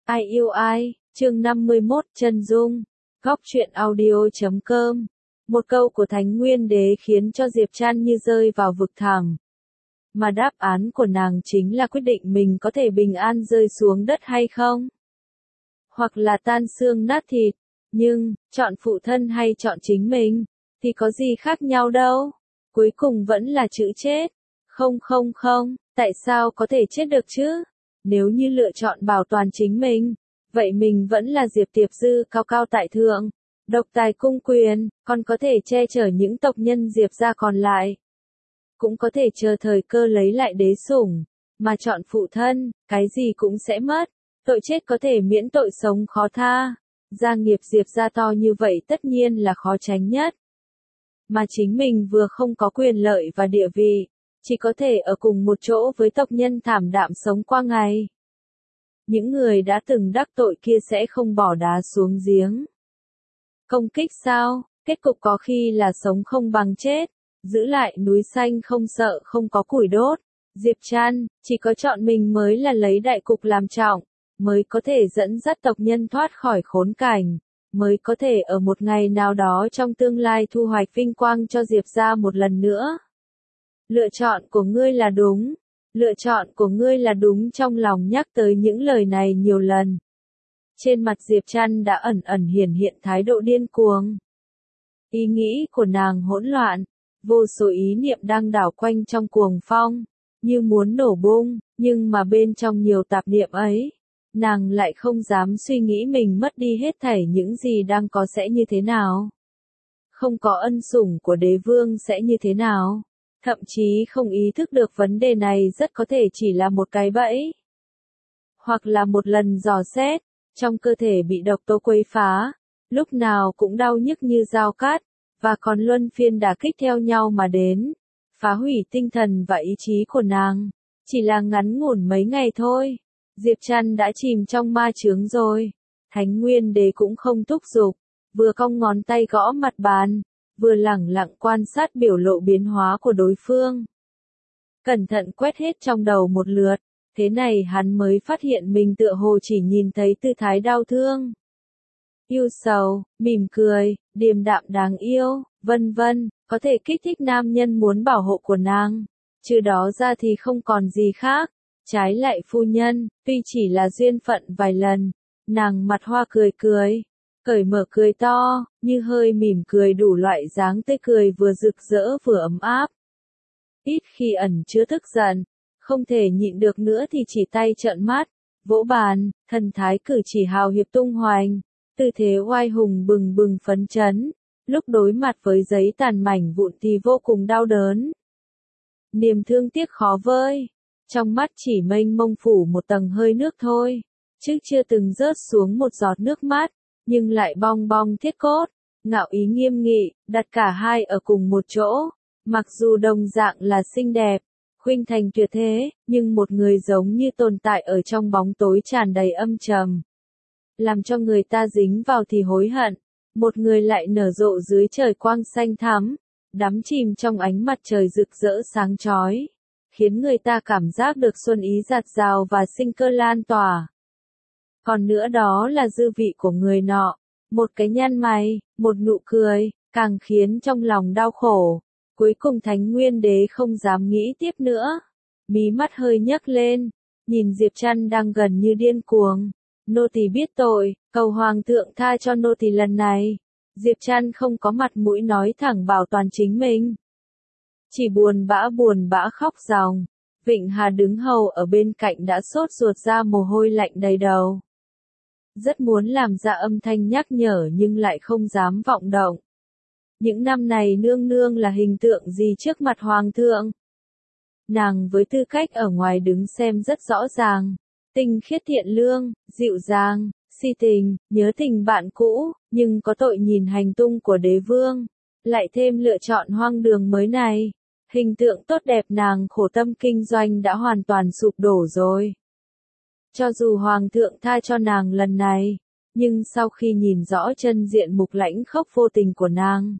Ai yêu ai, chương 51, chân dung, góc truyện audio.com. Một câu của Thánh Nguyên Đế khiến cho Diệp Trăn như rơi vào vực thẳm. Mà đáp án của nàng chính là quyết định mình có thể bình an rơi xuống đất hay không. Hoặc là tan xương nát thịt, nhưng, chọn phụ thân hay chọn chính mình, thì có gì khác nhau đâu. Cuối cùng vẫn là chữ chết. Không, tại sao có thể chết được chứ? Nếu như lựa chọn bảo toàn chính mình, vậy mình vẫn là Diệp Tiệp Dư cao cao tại thượng, độc tài cung quyền, còn có thể che chở những tộc nhân Diệp gia còn lại. Cũng có thể chờ thời cơ lấy lại đế sủng, mà chọn phụ thân, cái gì cũng sẽ mất. Tội chết có thể miễn tội sống khó tha. Gia nghiệp Diệp gia to như vậy tất nhiên là khó tránh nhất. Mà chính mình vừa không có quyền lợi và địa vị, chỉ có thể ở cùng một chỗ với tộc nhân thảm đạm sống qua ngày. Những người đã từng đắc tội kia sẽ không bỏ đá xuống giếng. Công kích sao? Kết cục có khi là sống không bằng chết, giữ lại núi xanh không sợ không có củi đốt. Diệp Trăn, chỉ có chọn mình mới là lấy đại cục làm trọng, mới có thể dẫn dắt tộc nhân thoát khỏi khốn cảnh, mới có thể ở một ngày nào đó trong tương lai thu hoạch vinh quang cho Diệp gia một lần nữa. Lựa chọn của ngươi là đúng. Lựa chọn của ngươi là đúng, trong lòng nhắc tới những lời này nhiều lần. Trên mặt Diệp Trăn đã ẩn ẩn hiển hiện thái độ điên cuồng. Ý nghĩ của nàng hỗn loạn, vô số ý niệm đang đảo quanh trong cuồng phong, như muốn nổ bung, nhưng mà bên trong nhiều tạp niệm ấy, nàng lại không dám suy nghĩ mình mất đi hết thảy những gì đang có sẽ như thế nào. Không có ân sủng của đế vương sẽ như thế nào. Thậm chí không ý thức được vấn đề này rất có thể chỉ là một cái bẫy. Hoặc là một lần dò xét, trong cơ thể bị độc tố quấy phá, lúc nào cũng đau nhức như dao cát, và còn luân phiên đả kích theo nhau mà đến, phá hủy tinh thần và ý chí của nàng. Chỉ là ngắn ngủn mấy ngày thôi, Diệp Trăn đã chìm trong ma chướng rồi. Thánh Nguyên Đế cũng không thúc giục, vừa cong ngón tay gõ mặt bàn, vừa lẳng lặng quan sát biểu lộ biến hóa của đối phương. Cẩn thận quét hết trong đầu một lượt, thế này hắn mới phát hiện mình tựa hồ chỉ nhìn thấy tư thái đau thương, yêu sầu, mỉm cười, điềm đạm đáng yêu, vân vân, có thể kích thích nam nhân muốn bảo hộ của nàng. Trừ đó ra thì không còn gì khác. Trái lại phu nhân, tuy chỉ là duyên phận vài lần, nàng mặt hoa cười cười, cởi mở cười to, như hơi mỉm cười đủ loại dáng tươi cười vừa rực rỡ vừa ấm áp. Ít khi ẩn chứa tức giận, không thể nhịn được nữa thì chỉ tay trợn mắt, vỗ bàn, thần thái cử chỉ hào hiệp tung hoành, tư thế oai hùng bừng bừng phấn chấn, lúc đối mặt với giấy tàn mảnh vụn thì vô cùng đau đớn. Niềm thương tiếc khó vơi, trong mắt chỉ mênh mông phủ một tầng hơi nước thôi, chứ chưa từng rớt xuống một giọt nước mắt, nhưng lại bong bong thiết cốt, ngạo ý nghiêm nghị, đặt cả hai ở cùng một chỗ. Mặc dù đồng dạng là xinh đẹp, khuynh thành tuyệt thế, nhưng một người giống như tồn tại ở trong bóng tối tràn đầy âm trầm, làm cho người ta dính vào thì hối hận. Một người lại nở rộ dưới trời quang xanh thắm, đắm chìm trong ánh mặt trời rực rỡ sáng chói, khiến người ta cảm giác được xuân ý dạt dào và sinh cơ lan tỏa. Còn nữa đó là dư vị của người nọ, một cái nhăn mày, một nụ cười, càng khiến trong lòng đau khổ. Cuối cùng Thánh Nguyên Đế không dám nghĩ tiếp nữa, mí mắt hơi nhấc lên, nhìn Diệp Trăn đang gần như điên cuồng. Nô tỳ biết tội, cầu hoàng thượng tha cho nô tỳ lần này. Diệp Trăn không có mặt mũi nói thẳng bảo toàn chính mình, chỉ buồn bã khóc ròng. Vịnh Hà đứng hầu ở bên cạnh đã sốt ruột ra mồ hôi lạnh đầy đầu. Rất muốn làm ra âm thanh nhắc nhở nhưng lại không dám vọng động. Những năm này nương nương là hình tượng gì trước mặt hoàng thượng? Nàng với tư cách ở ngoài đứng xem rất rõ ràng, tinh khiết thiện lương, dịu dàng, si tình, nhớ tình bạn cũ, nhưng có tội nhìn hành tung của đế vương, lại thêm lựa chọn hoang đường mới này. Hình tượng tốt đẹp nàng khổ tâm kinh doanh đã hoàn toàn sụp đổ rồi. Cho dù hoàng thượng tha cho nàng lần này, nhưng sau khi nhìn rõ chân diện mục lãnh khốc vô tình của nàng,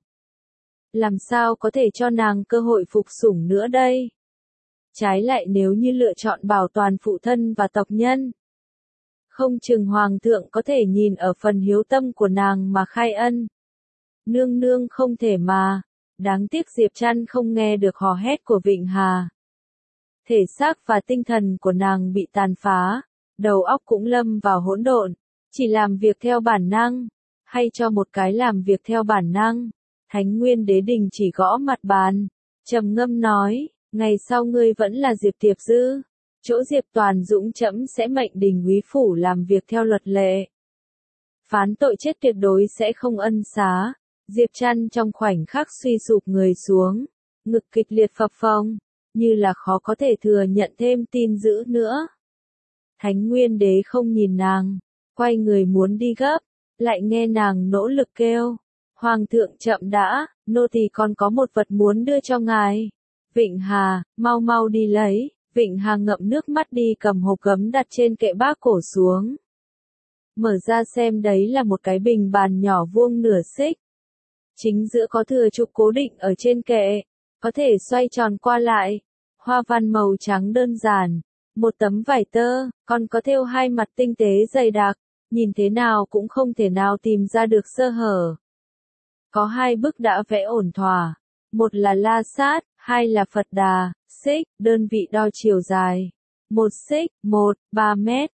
làm sao có thể cho nàng cơ hội phục sủng nữa đây? Trái lại nếu như lựa chọn bảo toàn phụ thân và tộc nhân, Không chừng hoàng thượng có thể nhìn ở phần hiếu tâm của nàng mà khai ân. Nương nương không thể mà. Đáng tiếc Diệp Trăn không nghe được hò hét của Vịnh Hà. Thể xác và tinh thần của nàng bị tàn phá, đầu óc cũng lâm vào hỗn độn, chỉ làm việc theo bản năng, hay cho một cái làm việc theo bản năng. Thánh Nguyên Đế đình chỉ gõ mặt bàn, trầm ngâm nói, ngày sau ngươi vẫn là Diệp Tiệp Dư, chỗ Diệp Toàn Dũng trẫm sẽ mệnh đình úy phủ làm việc theo luật lệ. Phán tội chết tuyệt đối sẽ không ân xá. Diệp Trăn trong khoảnh khắc suy sụp người xuống, ngực kịch liệt phập phồng, như là khó có thể thừa nhận thêm tin dữ nữa. Thánh Nguyên Đế không nhìn nàng, quay người muốn đi gấp, lại nghe nàng nỗ lực kêu, Hoàng thượng chậm đã, nô tỳ còn có một vật muốn đưa cho ngài. Vịnh Hà, mau mau đi lấy. Vịnh Hà ngậm nước mắt đi cầm hộp gấm đặt trên kệ bác cổ xuống. Mở ra xem đấy là một cái bình bàn nhỏ vuông nửa xích. Chính giữa có thừa trục cố định ở trên kệ, có thể xoay tròn qua lại. Hoa văn màu trắng đơn giản, một tấm vải tơ, còn có thêu hai mặt tinh tế dày đặc, nhìn thế nào cũng không thể nào tìm ra được sơ hở. Có hai bức đã vẽ ổn thỏa, một là La Sát, hai là Phật Đà, xích, đơn vị đo chiều dài. Một xích, 3 mét,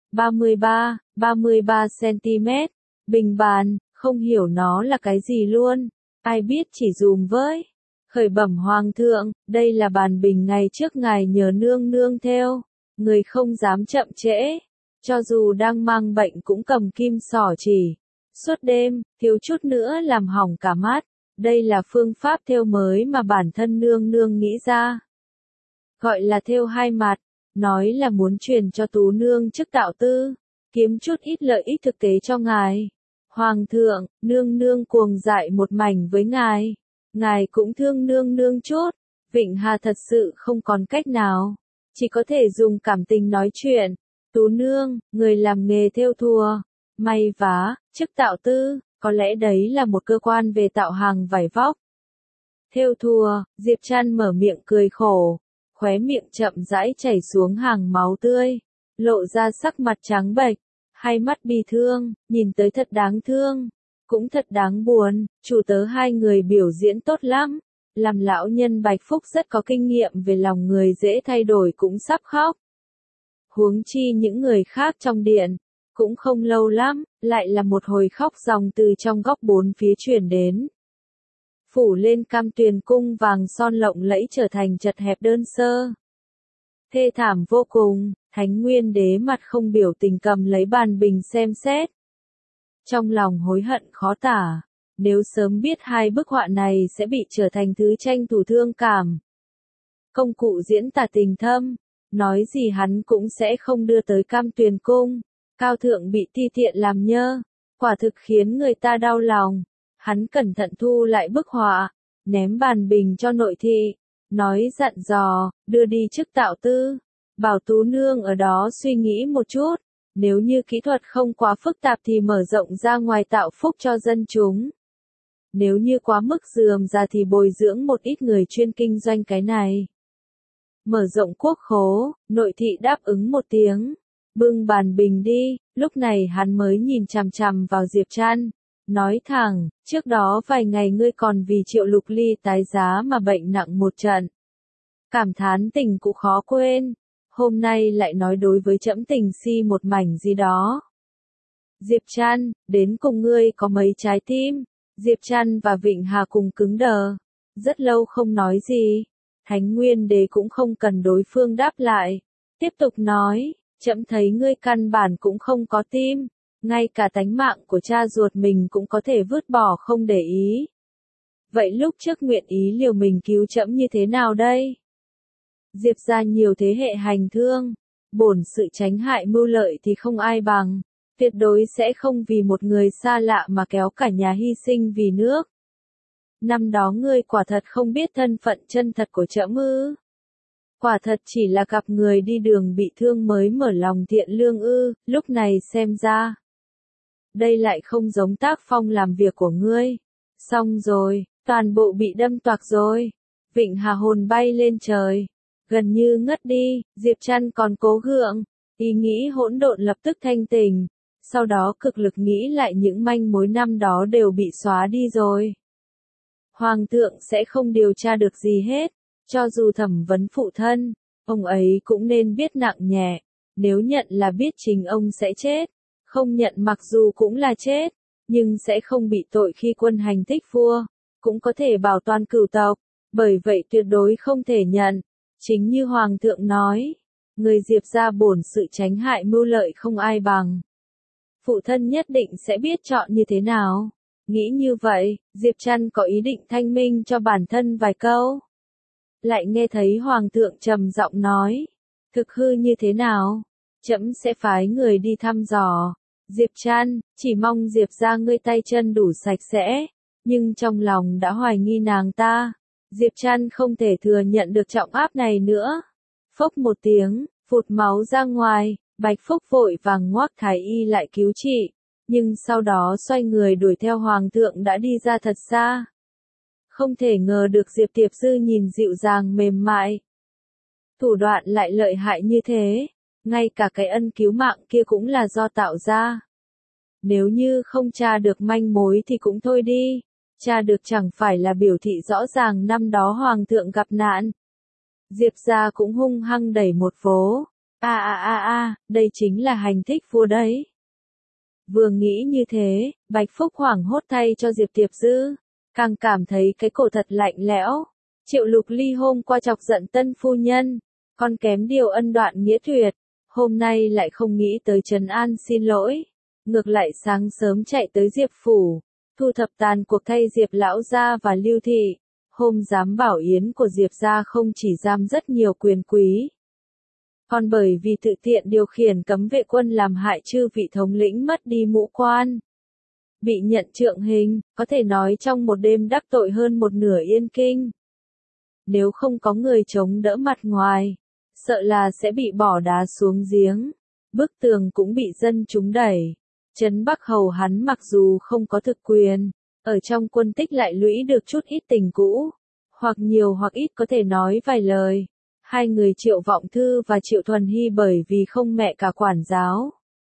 33 cm. Bình bàn, không hiểu nó là cái gì luôn, ai biết chỉ dùm với. Khởi bẩm hoàng thượng, đây là bàn bình ngày trước ngài nhờ nương nương theo, người không dám chậm trễ, cho dù đang mang bệnh cũng cầm kim xỏ chỉ. Suốt đêm, thiếu chút nữa làm hỏng cả mắt, đây là phương pháp thêu mới mà bản thân nương nương nghĩ ra. Gọi là thêu hai mặt, nói là muốn truyền cho tú nương chức tạo tư, kiếm chút ít lợi ích thực tế cho ngài. Hoàng thượng, nương nương cuồng dại một mảnh với ngài cũng thương nương nương chút. Vịnh Hà thật sự không còn cách nào, chỉ có thể dùng cảm tình nói chuyện. Tú nương, người làm nghề thêu thùa, may vá, chức tạo tư, có lẽ đấy là một cơ quan về tạo hàng vải vóc. Thêu thùa, Diệp Trăn mở miệng cười khổ, khóe miệng chậm rãi chảy xuống hàng máu tươi, lộ ra sắc mặt trắng bệch, hai mắt bi thương, nhìn tới thật đáng thương, cũng thật đáng buồn. Chủ tớ hai người biểu diễn tốt lắm, làm lão nhân Bạch Phúc rất có kinh nghiệm về lòng người dễ thay đổi cũng sắp khóc. Huống chi những người khác trong điện, cũng không lâu lắm, lại là một hồi khóc ròng từ trong góc bốn phía truyền đến. Phủ lên cam tuyền cung vàng son lộng lẫy trở thành chật hẹp đơn sơ. Thê thảm vô cùng, Thánh Nguyên Đế mặt không biểu tình cầm lấy bàn bình xem xét. Trong lòng hối hận khó tả, nếu sớm biết hai bức họa này sẽ bị trở thành thứ tranh thủ thương cảm. Công cụ diễn tả tình thâm, nói gì hắn cũng sẽ không đưa tới cam tuyền cung. Cao thượng bị ti tiện làm nhơ, quả thực khiến người ta đau lòng. Hắn cẩn thận thu lại bức họa, ném bàn bình cho nội thị, nói dặn dò, đưa đi chức tạo tư, bảo tú nương ở đó suy nghĩ một chút, nếu như kỹ thuật không quá phức tạp thì mở rộng ra ngoài tạo phúc cho dân chúng. Nếu như quá mức rườm rà thì bồi dưỡng một ít người chuyên kinh doanh cái này. Mở rộng quốc khố, nội thị đáp ứng một tiếng, bưng bàn bình đi, lúc này hắn mới nhìn chằm chằm vào Diệp Trăn. Nói thẳng, trước đó vài ngày ngươi còn vì Triệu Lục Ly tái giá mà bệnh nặng một trận. Cảm thán tình cũng khó quên, hôm nay lại nói đối với trẫm tình si một mảnh gì đó. Diệp Trăn, đến cùng ngươi có mấy trái tim? Diệp Trăn và Vịnh Hà cùng cứng đờ, rất lâu không nói gì. Thánh Nguyên Đế cũng không cần đối phương đáp lại, tiếp tục nói, trẫm thấy ngươi căn bản cũng không có tim. Ngay cả tánh mạng của cha ruột mình cũng có thể vứt bỏ không để ý. Vậy lúc trước nguyện ý liều mình cứu trẫm như thế nào đây? Diệp ra nhiều thế hệ hành thương, bổn sự tránh hại mưu lợi thì không ai bằng, tuyệt đối sẽ không vì một người xa lạ mà kéo cả nhà hy sinh vì nước. Năm đó ngươi quả thật không biết thân phận chân thật của trẫm ư? Quả thật chỉ là gặp người đi đường bị thương mới mở lòng thiện lương ư? Lúc này xem ra, đây lại không giống tác phong làm việc của ngươi. Xong rồi, toàn bộ bị đâm toạc rồi. Vịnh Hà hồn bay lên trời, gần như ngất đi. Diệp Trăn còn cố gượng, Ý nghĩ hỗn độn lập tức thanh tỉnh, sau đó cực lực nghĩ lại những manh mối năm đó đều bị xóa đi rồi. Hoàng thượng sẽ không điều tra được gì hết, cho dù thẩm vấn phụ thân, ông ấy cũng nên biết nặng nhẹ, nếu nhận là biết chính ông sẽ chết, không nhận mặc dù cũng là chết, nhưng sẽ không bị tội khi quân hành thích vua, cũng có thể bảo toàn cửu tộc, bởi vậy tuyệt đối không thể nhận. Chính như Hoàng thượng nói, người Diệp gia bổn sự tránh hại mưu lợi không ai bằng. Phụ thân nhất định sẽ biết chọn như thế nào. Nghĩ như vậy, Diệp Trăn có ý định thanh minh cho bản thân vài câu. Lại nghe thấy Hoàng thượng trầm giọng nói, thực hư như thế nào? Trẫm sẽ phái người đi thăm dò. Diệp Trăn, chỉ mong Diệp gia ngươi tay chân đủ sạch sẽ, nhưng trong lòng đã hoài nghi nàng ta. Diệp Trăn không thể thừa nhận được trọng áp này nữa. Phốc một tiếng, phụt máu ra ngoài, Bạch Phúc vội vàng ngoác thái y lại cứu trị, nhưng sau đó xoay người đuổi theo Hoàng thượng đã đi ra thật xa. Không thể ngờ được Diệp Tiệp Dư nhìn dịu dàng mềm mại. Thủ đoạn lại lợi hại như thế, ngay cả cái ân cứu mạng kia cũng là do tạo ra. Nếu như không tra được manh mối thì cũng thôi đi, tra được chẳng phải là biểu thị rõ ràng năm đó Hoàng thượng gặp nạn. Diệp gia cũng hung hăng đẩy một vố. Đây chính là hành thích vua đấy. Vừa nghĩ như thế, Bạch Phúc hoảng hốt thay cho Diệp Tiệp Dư, càng cảm thấy cái cổ thật lạnh lẽo. Triệu Lục Ly hôm qua chọc giận tân phu nhân, còn kém điều ân đoạn nghĩa tuyệt, hôm nay lại không nghĩ tới trấn an xin lỗi, ngược lại sáng sớm chạy tới Diệp phủ, thu thập tàn cuộc thay Diệp lão gia và Lưu thị. Hôm giám bảo yến của Diệp gia không chỉ giam rất nhiều quyền quý, còn bởi vì tự tiện điều khiển cấm vệ quân làm hại chư vị thống lĩnh mất đi mũ quan. Bị nhận trượng hình, có thể nói trong một đêm đắc tội hơn một nửa Yên Kinh. Nếu không có người chống đỡ mặt ngoài, sợ là sẽ bị bỏ đá xuống giếng, bức tường cũng bị dân chúng đẩy. Trấn Bắc Hầu hắn mặc dù không có thực quyền, ở trong quân tích lại lũy được chút ít tình cũ, hoặc nhiều hoặc ít có thể nói vài lời. Hai người Triệu Vọng Thư và Triệu Thuần Hy bởi vì không mẹ cả quản giáo,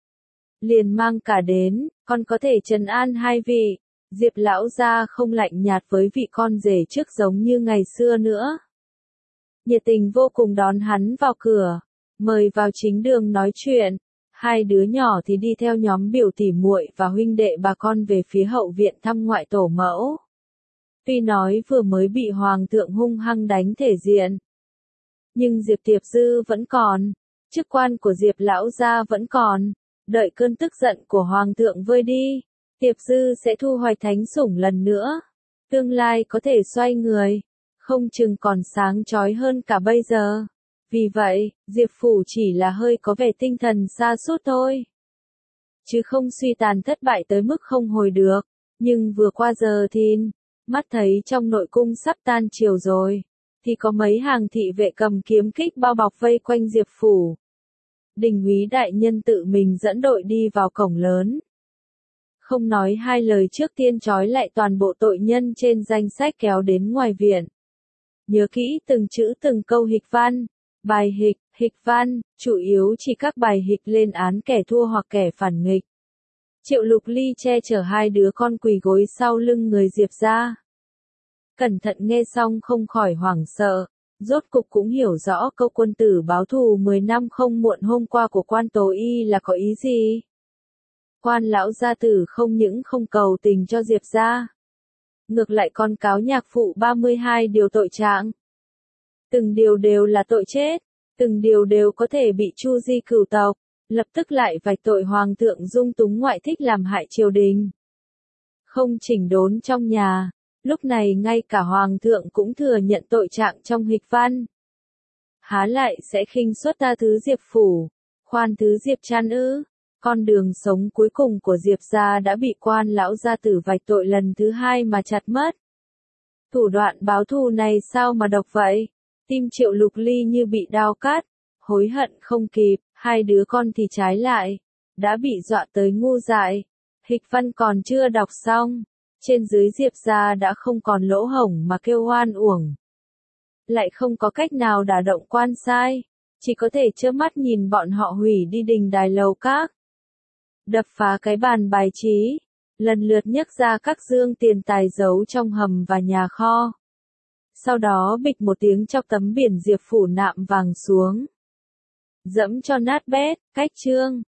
liền mang cả đến, còn có thể trấn an hai vị. Diệp lão gia không lạnh nhạt với vị con rể trước giống như ngày xưa nữa. Nhiệt tình vô cùng đón hắn vào cửa, mời vào chính đường nói chuyện. Hai đứa nhỏ thì đi theo nhóm biểu tỉ muội và huynh đệ bà con về phía hậu viện thăm ngoại tổ mẫu. Tuy nói vừa mới bị Hoàng thượng hung hăng đánh thể diện, nhưng Diệp Tiệp Dư vẫn còn, chức quan của Diệp lão gia vẫn còn, đợi cơn tức giận của Hoàng thượng vơi đi, Tiệp Dư sẽ thu hoạch thánh sủng lần nữa, tương lai có thể xoay người, không chừng còn sáng chói hơn cả bây giờ. Vì vậy, Diệp phủ chỉ là hơi có vẻ tinh thần sa sút thôi, chứ không suy tàn thất bại tới mức không hồi được. Nhưng vừa qua giờ thìn, mắt thấy trong nội cung sắp tan chiều rồi, thì có mấy hàng thị vệ cầm kiếm kích bao bọc vây quanh Diệp phủ. Đình úy đại nhân tự mình dẫn đội đi vào cổng lớn. Không nói hai lời trước tiên trói lại toàn bộ tội nhân trên danh sách kéo đến ngoài viện. Nhớ kỹ từng chữ từng câu hịch văn. Bài hịch văn, chủ yếu chỉ các bài hịch lên án kẻ thua hoặc kẻ phản nghịch. Triệu Lục Ly che chở hai đứa con quỳ gối sau lưng người Diệp gia. Cẩn thận nghe xong không khỏi hoảng sợ, rốt cục cũng hiểu rõ câu quân tử báo thù 10 năm không muộn hôm qua của quan Tố Y là có ý gì. Quan lão gia tử không những không cầu tình cho Diệp gia, ngược lại còn cáo nhạc phụ 32 điều tội trạng. Từng điều đều là tội chết, từng điều đều có thể bị chu di cửu tộc, lập tức lại vạch tội Hoàng thượng dung túng ngoại thích làm hại triều đình. Không chỉnh đốn trong nhà, lúc này ngay cả Hoàng thượng cũng thừa nhận tội trạng trong hịch văn. Há lại sẽ khinh suất tha thứ Diệp phủ, khoan thứ Diệp Trăn ư? Con đường sống cuối cùng của Diệp gia đã bị quan lão gia tử vạch tội lần thứ hai mà chặt mất. Thủ đoạn báo thù này sao mà độc vậy? Tim Triệu Lục Ly như bị đao cắt, hối hận không kịp, hai đứa con thì trái lại, đã bị dọa tới ngu dại. Hịch văn còn chưa đọc xong, trên dưới Diệp gia đã không còn lỗ hổng mà kêu oan uổng. Lại không có cách nào đả động quan sai, chỉ có thể trơ mắt nhìn bọn họ hủy đi đình đài lầu các, đập phá cái bàn bài trí, lần lượt nhấc ra các dương tiền tài giấu trong hầm và nhà kho. Sau đó bịch một tiếng chọc tấm biển Diệp Phủ Nạm Vàng xuống. Dẫm cho nát bét, cách chương.